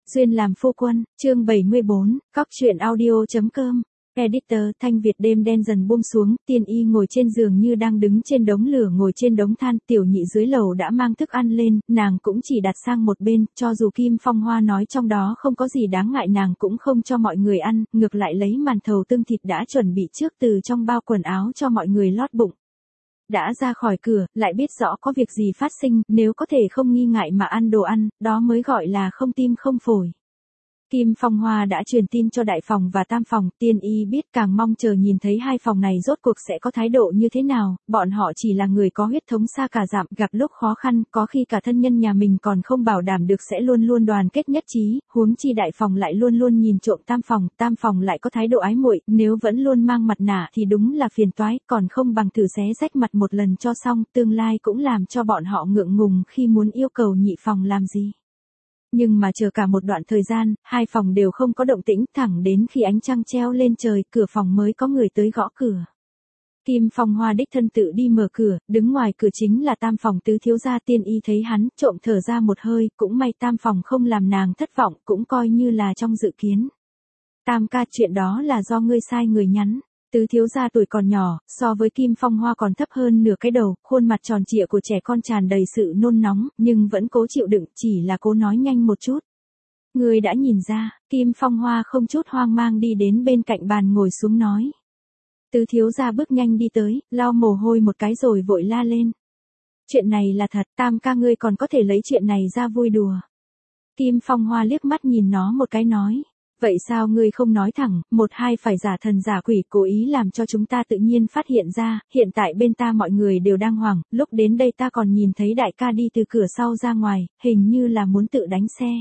Duyên làm phu quân, chương 74, cóc truyện audio.com. Editor. Thanh Việt. Đêm đen dần buông xuống, Tiên Y ngồi trên giường như đang đứng trên đống lửa, ngồi trên đống than. Tiểu Nhị dưới lầu đã mang thức ăn lên, nàng cũng chỉ đặt sang một bên, cho dù Kim Phong Hoa nói trong đó không có gì đáng ngại, nàng cũng không cho mọi người ăn, ngược lại lấy màn thầu tương thịt đã chuẩn bị trước từ trong bao quần áo cho mọi người lót bụng. Đã ra khỏi cửa, lại biết rõ có việc gì phát sinh, nếu có thể không nghi ngại mà ăn đồ ăn, đó mới gọi là không tim không phổi. Kim Phong Hoa đã truyền tin cho đại phòng và tam phòng, Tiên Y biết càng mong chờ nhìn thấy hai phòng này rốt cuộc sẽ có thái độ như thế nào, bọn họ chỉ là người có huyết thống xa cả dặm, gặp lúc khó khăn, có khi cả thân nhân nhà mình còn không bảo đảm được sẽ luôn luôn đoàn kết nhất trí, huống chi đại phòng lại luôn luôn nhìn trộm tam phòng lại có thái độ ái muội, nếu vẫn luôn mang mặt nạ thì đúng là phiền toái, còn không bằng thử xé rách mặt một lần cho xong, tương lai cũng làm cho bọn họ ngượng ngùng khi muốn yêu cầu nhị phòng làm gì. Nhưng mà chờ cả một đoạn thời gian, hai phòng đều không có động tĩnh, thẳng đến khi ánh trăng treo lên trời, cửa phòng mới có người tới gõ cửa. Kim Phong Hoa đích thân tự đi mở cửa, đứng ngoài cửa chính là tam phòng tứ thiếu gia. Tiên Y thấy hắn, trộm thở ra một hơi, cũng may tam phòng không làm nàng thất vọng, cũng coi như là trong dự kiến. Tam ca, chuyện đó là do ngươi sai người nhắn. Tứ thiếu gia tuổi còn nhỏ, so với Kim Phong Hoa còn thấp hơn nửa cái đầu, khuôn mặt tròn trịa của trẻ con tràn đầy sự nôn nóng, nhưng vẫn cố chịu đựng, chỉ là cố nói nhanh một chút. Người đã nhìn ra. Kim Phong Hoa không chút hoang mang đi đến bên cạnh bàn ngồi xuống nói. Tứ thiếu gia bước nhanh đi tới, lau mồ hôi một cái rồi vội la lên. Chuyện này là thật, tam ca ngươi còn có thể lấy chuyện này ra vui đùa. Kim Phong Hoa liếc mắt nhìn nó một cái nói. Vậy sao ngươi không nói thẳng, một hai phải giả thần giả quỷ, cố ý làm cho chúng ta tự nhiên phát hiện ra, hiện tại bên ta mọi người đều đang hoảng, lúc đến đây ta còn nhìn thấy đại ca đi từ cửa sau ra ngoài, hình như là muốn tự đánh xe.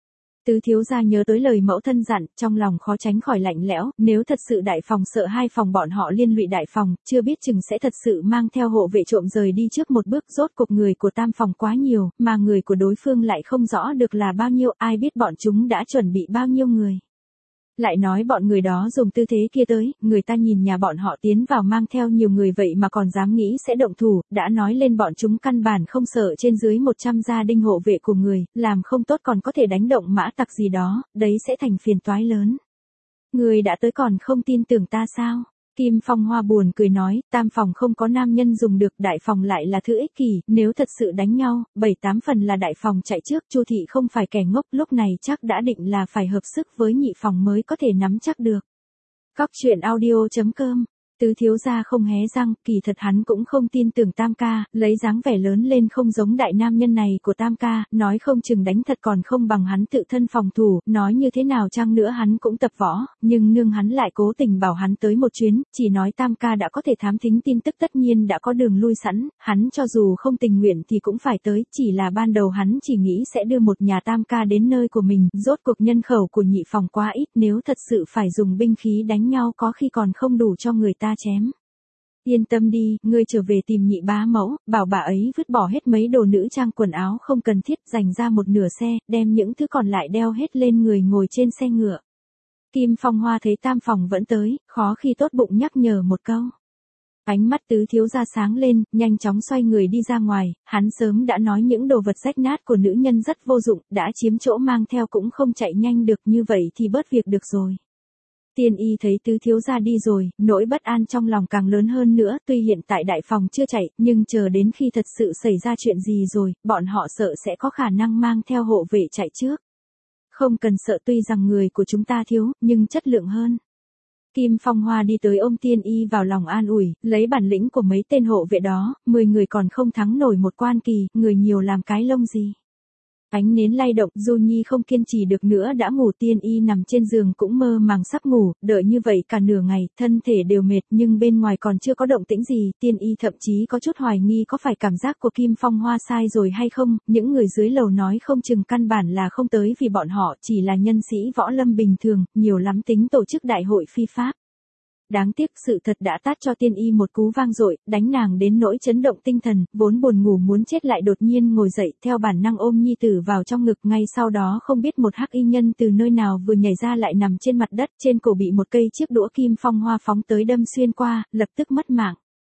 Tứ thiếu gia nhớ tới lời mẫu thân dặn, trong lòng khó tránh khỏi lạnh lẽo, nếu thật sự đại phòng sợ hai phòng bọn họ liên lụy đại phòng, chưa biết chừng sẽ thật sự mang theo hộ vệ trộm rời đi trước một bước. Rốt cuộc người của tam phòng quá nhiều, mà người của đối phương lại không rõ được là bao nhiêu, ai biết bọn chúng đã chuẩn bị bao nhiêu người. Lại nói bọn người đó dùng tư thế kia tới, người ta nhìn nhà bọn họ tiến vào mang theo nhiều người vậy mà còn dám nghĩ sẽ động thủ, đã nói lên bọn chúng căn bản không sợ trên dưới 100 gia đình hộ vệ của người, làm không tốt còn có thể đánh động mã tặc gì đó, đấy sẽ thành phiền toái lớn. Người đã tới còn không tin tưởng ta sao? Kim Phong Hoa buồn cười nói, tam phòng không có nam nhân dùng được, đại phòng lại là thứ ích kỷ, nếu thật sự đánh nhau, 7-8 phần là đại phòng chạy trước. Chu thị không phải kẻ ngốc, lúc này chắc đã định là phải hợp sức với nhị phòng mới có thể nắm chắc được. Cóc truyện audio.com. Tứ thiếu gia không hé răng, kỳ thật hắn cũng không tin tưởng tam ca, lấy dáng vẻ lớn lên không giống đại nam nhân này của tam ca, nói không chừng đánh thật còn không bằng hắn tự thân phòng thủ, nói như thế nào chăng nữa hắn cũng tập võ, nhưng nương hắn lại cố tình bảo hắn tới một chuyến, chỉ nói tam ca đã có thể thám thính tin tức, tất nhiên đã có đường lui sẵn, hắn cho dù không tình nguyện thì cũng phải tới, chỉ là ban đầu hắn chỉ nghĩ sẽ đưa một nhà tam ca đến nơi của mình, rốt cuộc nhân khẩu của nhị phòng quá ít, nếu thật sự phải dùng binh khí đánh nhau có khi còn không đủ cho người ta chém. Yên tâm đi, ngươi trở về tìm nhị bá mẫu, bảo bà ấy vứt bỏ hết mấy đồ nữ trang quần áo không cần thiết, dành ra một nửa xe, đem những thứ còn lại đeo hết lên người ngồi trên xe ngựa. Kim Phong Hoa thấy tam phòng vẫn tới, khó khi tốt bụng nhắc nhở một câu. Ánh mắt tứ thiếu gia sáng lên, nhanh chóng xoay người đi ra ngoài, hắn sớm đã nói những đồ vật rách nát của nữ nhân rất vô dụng, đã chiếm chỗ mang theo cũng không chạy nhanh được, như vậy thì bớt việc được rồi. Tiên Y thấy tứ thiếu gia đi rồi, nỗi bất an trong lòng càng lớn hơn nữa, tuy hiện tại đại phòng chưa chạy, nhưng chờ đến khi thật sự xảy ra chuyện gì rồi, bọn họ sợ sẽ có khả năng mang theo hộ vệ chạy trước. Không cần sợ, tuy rằng người của chúng ta thiếu, nhưng chất lượng hơn. Kim Phong Hoa đi tới ôm Tiên Y vào lòng an ủi, lấy bản lĩnh của mấy tên hộ vệ đó, 10 người còn không thắng nổi một quan kỳ, người nhiều làm cái lông gì. Ánh nến lay động, Du Nhi không kiên trì được nữa đã ngủ. Tiên Y nằm trên giường cũng mơ màng sắp ngủ, đợi như vậy cả nửa ngày, thân thể đều mệt nhưng bên ngoài còn chưa có động tĩnh gì. Tiên Y thậm chí có chút hoài nghi có phải cảm giác của Kim Phong Hoa sai rồi hay không, những người dưới lầu nói không chừng căn bản là không tới vì bọn họ chỉ là nhân sĩ võ lâm bình thường, nhiều lắm tính tổ chức đại hội phi pháp. Đáng tiếc sự thật đã tát cho Tiên Y một cú vang dội, đánh nàng đến nỗi chấn động tinh thần, vốn buồn ngủ muốn chết lại đột nhiên ngồi dậy, theo bản năng ôm nhi tử vào trong ngực, ngay sau đó không biết một hắc y nhân từ nơi nào vừa nhảy ra lại nằm trên mặt đất, trên cổ bị một cây chiếc đũa Kim Phong Hoa phóng tới đâm xuyên qua, lập tức mất mạng.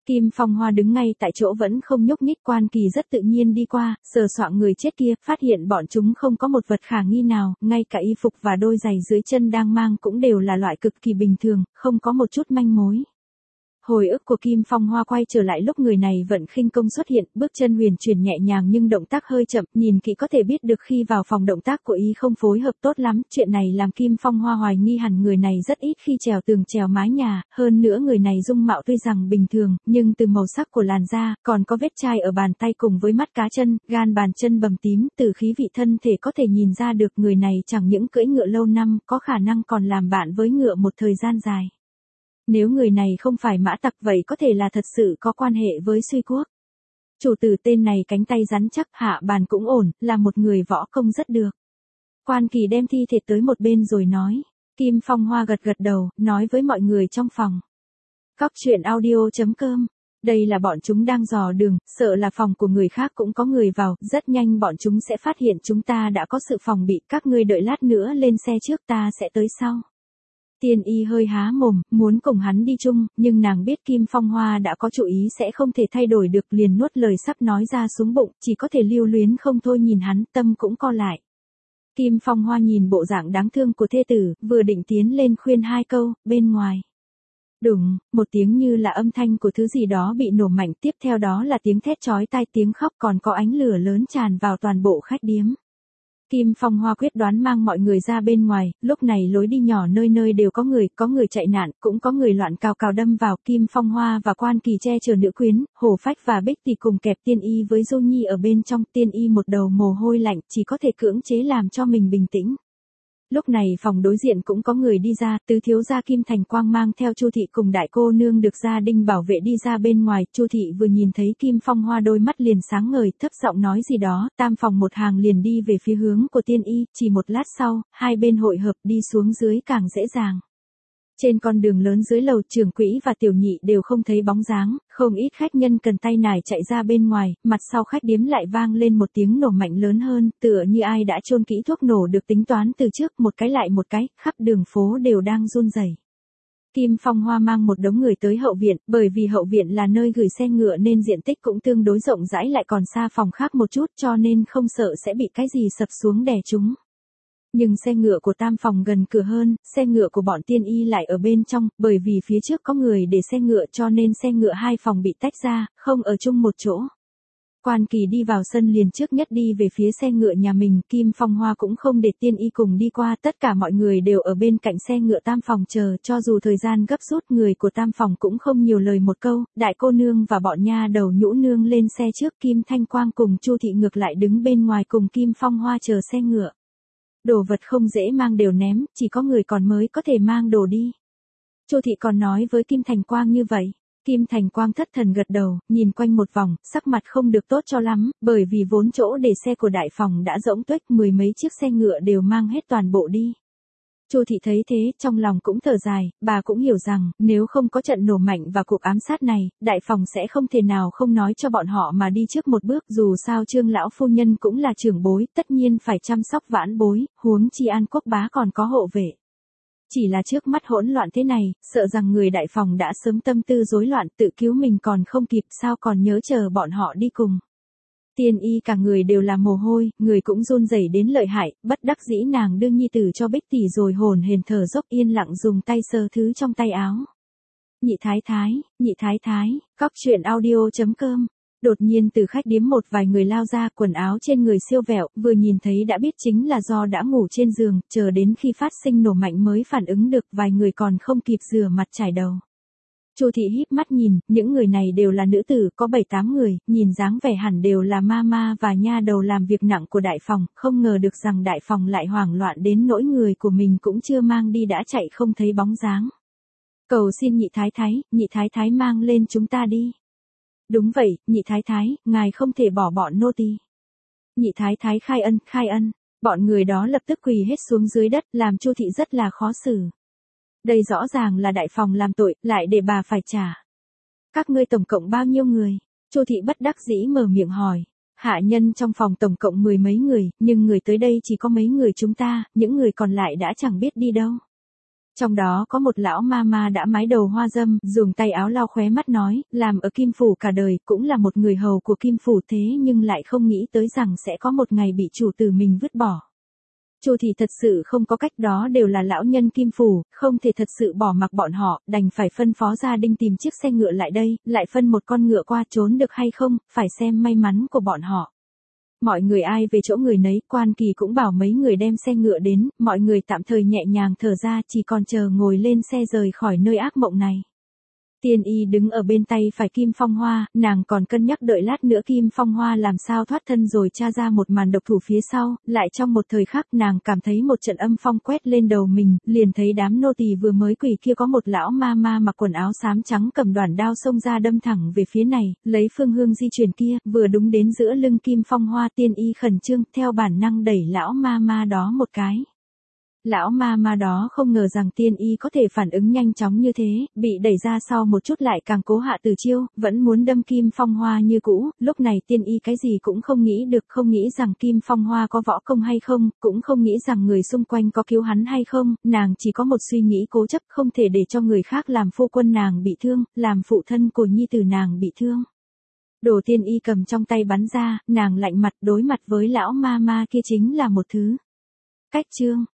Kim Phong Hoa đứng ngay tại chỗ vẫn không nhúc nhích. Quan Kỳ rất tự nhiên đi qua, sờ soạng người chết kia, phát hiện bọn chúng không có một vật khả nghi nào, ngay cả y phục và đôi giày dưới chân đang mang cũng đều là loại cực kỳ bình thường, không có một chút manh mối. Hồi ức của Kim Phong Hoa quay trở lại lúc người này vận khinh công xuất hiện, bước chân huyền chuyển nhẹ nhàng nhưng động tác hơi chậm, nhìn kỹ có thể biết được khi vào phòng động tác của y không phối hợp tốt lắm, chuyện này làm Kim Phong Hoa hoài nghi hẳn người này rất ít khi trèo tường trèo mái nhà, hơn nữa người này dung mạo tuy rằng bình thường, nhưng từ màu sắc của làn da, còn có vết chai ở bàn tay cùng với mắt cá chân, gan bàn chân bầm tím, từ khí vị thân thể có thể nhìn ra được người này chẳng những cưỡi ngựa lâu năm, có khả năng còn làm bạn với ngựa một thời gian dài. Nếu người này không phải mã tặc vậy có thể là thật sự có quan hệ với Suy Quốc. Chủ tử tên này cánh tay rắn chắc, hạ bàn cũng ổn, là một người võ công rất được. Quan Kỳ đem thi thể tới một bên rồi nói. Kim Phong Hoa gật gật đầu, nói với mọi người trong phòng. Cóc truyện audio.com. Đây là bọn chúng đang dò đường, sợ là phòng của người khác cũng có người vào, rất nhanh bọn chúng sẽ phát hiện chúng ta đã có sự phòng bị, các ngươi đợi lát nữa lên xe trước, ta sẽ tới sau. Tiên Y hơi há mồm, muốn cùng hắn đi chung, nhưng nàng biết Kim Phong Hoa đã có chủ ý sẽ không thể thay đổi được, liền nuốt lời sắp nói ra xuống bụng, chỉ có thể lưu luyến không thôi nhìn hắn, tâm cũng co lại. Kim Phong Hoa nhìn bộ dạng đáng thương của thê tử, vừa định tiến lên khuyên hai câu, bên ngoài. Đùng, một tiếng như là âm thanh của thứ gì đó bị nổ mạnh, tiếp theo đó là tiếng thét chói tai, tiếng khóc, còn có ánh lửa lớn tràn vào toàn bộ khách điếm. Kim Phong Hoa quyết đoán mang mọi người ra bên ngoài, lúc này lối đi nhỏ nơi nơi đều có người chạy nạn, cũng có người loạn cào cào đâm vào. Kim Phong Hoa và Quan Kỳ che chở nữ quyến, Hổ Phách và Bích Tỷ cùng kẹp Tiên Y với Du Nhi ở bên trong. Tiên Y một đầu mồ hôi lạnh, chỉ có thể cưỡng chế làm cho mình bình tĩnh. Lúc này phòng đối diện cũng có người đi ra, tứ thiếu gia Kim Thành Quang mang theo Chu thị cùng đại cô nương được gia đình bảo vệ đi ra bên ngoài. Chu thị vừa nhìn thấy Kim Phong Hoa đôi mắt liền sáng ngời, thấp giọng nói gì đó, tam phòng một hàng liền đi về phía hướng của Tiên Y, chỉ một lát sau, hai bên hội hợp đi xuống dưới càng dễ dàng. Trên con đường lớn dưới lầu, trưởng quỹ và tiểu nhị đều không thấy bóng dáng, không ít khách nhân cần tay nải chạy ra bên ngoài, mặt sau khách điếm lại vang lên một tiếng nổ mạnh lớn hơn, tựa như ai đã chôn kỹ thuốc nổ được tính toán từ trước, một cái lại một cái, khắp đường phố đều đang run rẩy. Kim Phong Hoa mang một đống người tới hậu viện, bởi vì hậu viện là nơi gửi xe ngựa nên diện tích cũng tương đối rộng rãi, lại còn xa phòng khác một chút, cho nên không sợ sẽ bị cái gì sập xuống đè chúng. Nhưng xe ngựa của tam phòng gần cửa hơn, xe ngựa của bọn Tiên Y lại ở bên trong, bởi vì phía trước có người để xe ngựa cho nên xe ngựa hai phòng bị tách ra, không ở chung một chỗ. Quan Kỳ đi vào sân liền trước nhất đi về phía xe ngựa nhà mình, Kim Phong Hoa cũng không để Tiên Y cùng đi qua, tất cả mọi người đều ở bên cạnh xe ngựa tam phòng chờ, cho dù thời gian gấp rút, người của tam phòng cũng không nhiều lời một câu, đại cô nương và bọn nha đầu nhũ nương lên xe trước, Kim Thanh Quang cùng Chu thị ngược lại đứng bên ngoài cùng Kim Phong Hoa chờ xe ngựa. Đồ vật không dễ mang đều ném, chỉ có người còn mới có thể mang đồ đi. Chu thị còn nói với Kim Thành Quang như vậy. Kim Thành Quang thất thần gật đầu, nhìn quanh một vòng, sắc mặt không được tốt cho lắm, bởi vì vốn chỗ để xe của đại phòng đã rỗng tuếch, mười mấy chiếc xe ngựa đều mang hết toàn bộ đi. Chu thị thấy thế, trong lòng cũng thở dài, bà cũng hiểu rằng, nếu không có trận nổ mạnh và cuộc ám sát này, đại phòng sẽ không thể nào không nói cho bọn họ mà đi trước một bước, dù sao Trương lão phu nhân cũng là trưởng bối, tất nhiên phải chăm sóc vãn bối, huống chi An Quốc bá còn có hộ vệ. Chỉ là trước mắt hỗn loạn thế này, sợ rằng người đại phòng đã sớm tâm tư rối loạn, tự cứu mình còn không kịp, sao còn nhớ chờ bọn họ đi cùng. Tiên Y cả người đều là mồ hôi, người cũng run rẩy đến lợi hại, bất đắc dĩ nàng đưa nhi tử cho Bích Tỷ rồi hồn hển thở dốc yên lặng dùng tay sờ thứ trong tay áo. Nhị thái thái, cóc truyện audio.com. Đột nhiên từ khách điếm một vài người lao ra, quần áo trên người siêu vẹo, vừa nhìn thấy đã biết chính là do đã ngủ trên giường, chờ đến khi phát sinh nổ mạnh mới phản ứng được, vài người còn không kịp rửa mặt chải đầu. Chu thị híp mắt nhìn, những người này đều là nữ tử, có 7-8 người, nhìn dáng vẻ hẳn đều là mama và nha đầu làm việc nặng của đại phòng, không ngờ được rằng đại phòng lại hoảng loạn đến nỗi người của mình cũng chưa mang đi đã chạy không thấy bóng dáng. Cầu xin nhị thái thái mang lên chúng ta đi. Đúng vậy, nhị thái thái, ngài không thể bỏ bọn nô tỳ. Nhị thái thái khai ân. Bọn người đó lập tức quỳ hết xuống dưới đất, làm Chu thị rất là khó xử. Đây rõ ràng là đại phòng làm tội, lại để bà phải trả. Các ngươi tổng cộng bao nhiêu người? Chu thị bất đắc dĩ mở miệng hỏi. Hạ nhân trong phòng tổng cộng 10 mấy người, nhưng người tới đây chỉ có mấy người chúng ta, những người còn lại đã chẳng biết đi đâu. Trong đó có một lão ma ma đã mái đầu hoa dâm, dùng tay áo lau khóe mắt nói, làm ở Kim Phủ cả đời, cũng là một người hầu của Kim Phủ thế nhưng lại không nghĩ tới rằng sẽ có một ngày bị chủ tử mình vứt bỏ. Chu thì thật sự không có cách, đó đều là lão nhân Kim Phủ, không thể thật sự bỏ mặc bọn họ, đành phải phân phó gia đình tìm chiếc xe ngựa lại đây, lại phân một con ngựa qua, trốn được hay không, phải xem may mắn của bọn họ. Mọi người ai về chỗ người nấy, Quan Kỳ cũng bảo mấy người đem xe ngựa đến, mọi người tạm thời nhẹ nhàng thở ra, chỉ còn chờ ngồi lên xe rời khỏi nơi ác mộng này. Tiên Y đứng ở bên tay phải Kim Phong Hoa, nàng còn cân nhắc đợi lát nữa Kim Phong Hoa làm sao thoát thân rồi tra ra một màn độc thủ phía sau, lại trong một thời khắc nàng cảm thấy một trận âm phong quét lên đầu mình, liền thấy đám nô tỳ vừa mới quỳ kia có một lão ma ma mặc quần áo xám trắng cầm đoản đao xông ra đâm thẳng về phía này, lấy phương hương di chuyển kia, vừa đúng đến giữa lưng Kim Phong Hoa. Tiên Y khẩn trương, theo bản năng đẩy lão ma ma đó một cái. Lão ma ma đó không ngờ rằng Tiên Y có thể phản ứng nhanh chóng như thế, bị đẩy ra sau một chút lại càng cố hạ từ chiêu, vẫn muốn đâm Kim Phong Hoa như cũ, lúc này Tiên Y cái gì cũng không nghĩ được, không nghĩ rằng Kim Phong Hoa có võ công hay không, cũng không nghĩ rằng người xung quanh có cứu hắn hay không, nàng chỉ có một suy nghĩ cố chấp, không thể để cho người khác làm phu quân nàng bị thương, làm phụ thân của nhi tử nàng bị thương. Đồ Tiên Y cầm trong tay bắn ra, nàng lạnh mặt đối mặt với lão ma ma kia chính là một thứ cách chương.